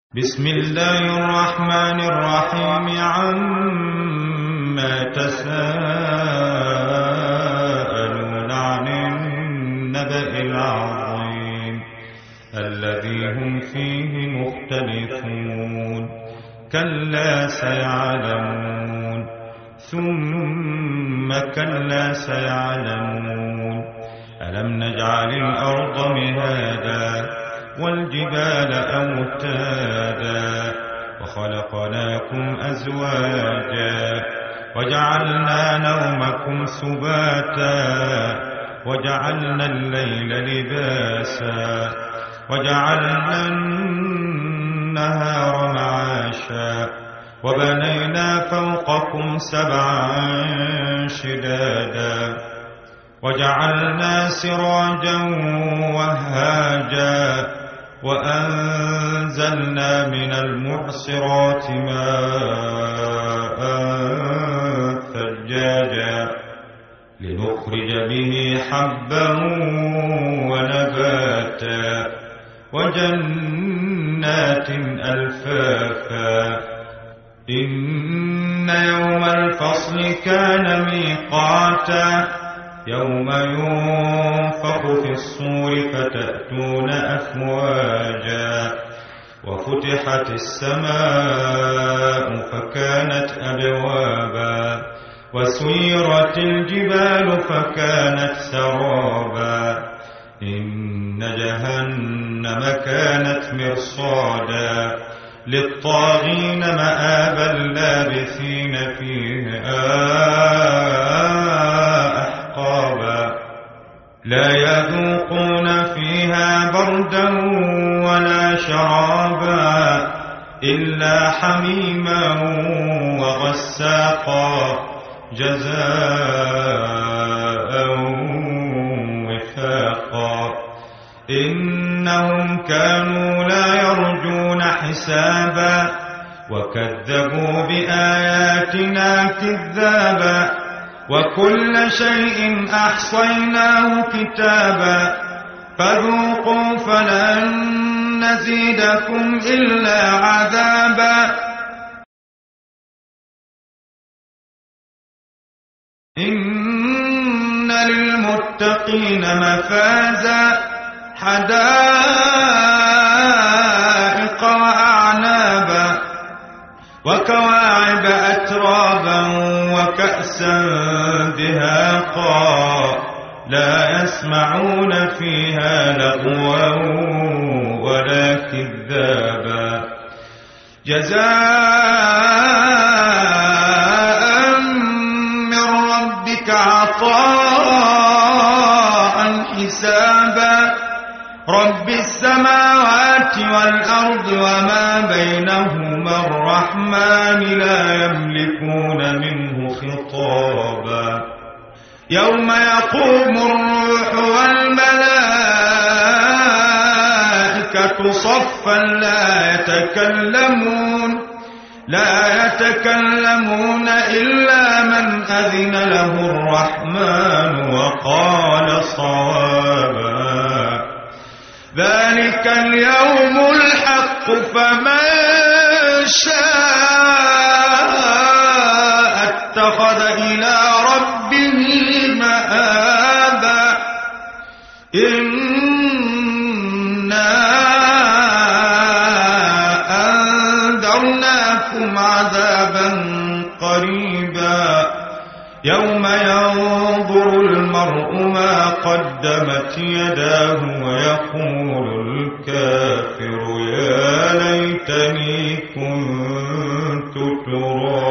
بسم الله الرحمن الرحيم عما تساءلون عن النبأ العظيم الذي هم فيه مختلفون كلا سيعلمون ثم كلا سيعلمون ألم نجعل الأرض مهادا والجبال أوتادا وخلقناكم أزواجا وجعلنا نومكم سباتا وجعلنا الليل لباسا وجعلنا النهار معاشا وبنينا فوقكم سبعا شدادا وجعلنا سراجا وهاجا وأنزلنا من المعصرات ماء ثجاجا لنخرج به حبا ونباتا وجنات ألفافا إن يوم الفصل كان ميقاتا يوم ينفخ في الصور فتأتون أفواجا وفتحت السماء فكانت أبوابا وسيرت الجبال فكانت سرابا إن جهنم كانت مرصادا للطاغين مآبا لابثين فيها لا يذوقون فيها بردا ولا شرابا إلا حميما وغساقا جزاء وفاقا إنهم كانوا لا يرجون حسابا وكذبوا بآياتنا كذابا وكل شيء أحصيناه كتابا فذوقوا فلن نزيدكم إلا عذابا إن للمتقين مفازا حدائق وأعنابا وكواعب أترابا وكأسا دهاقا لا يسمعون فيها لغوا ولا كذابا جزاء من ربك عطاء حسابا رب السماوات والأرض وما بينهما الرحمن لا يملكون منه خطابا يوم يقوم الروح والملائكة صفا لا يتكلمون إلا من أذن له الرحمن وقال صوابا ذلك اليوم الحق فمن شاء اتخذ إلى ربه مآبا إنا أنذرناكم عذابا قريبا يوم ينظر المرء ما قدمت يداه ويقول الكافر يا ليتني كنت ترابا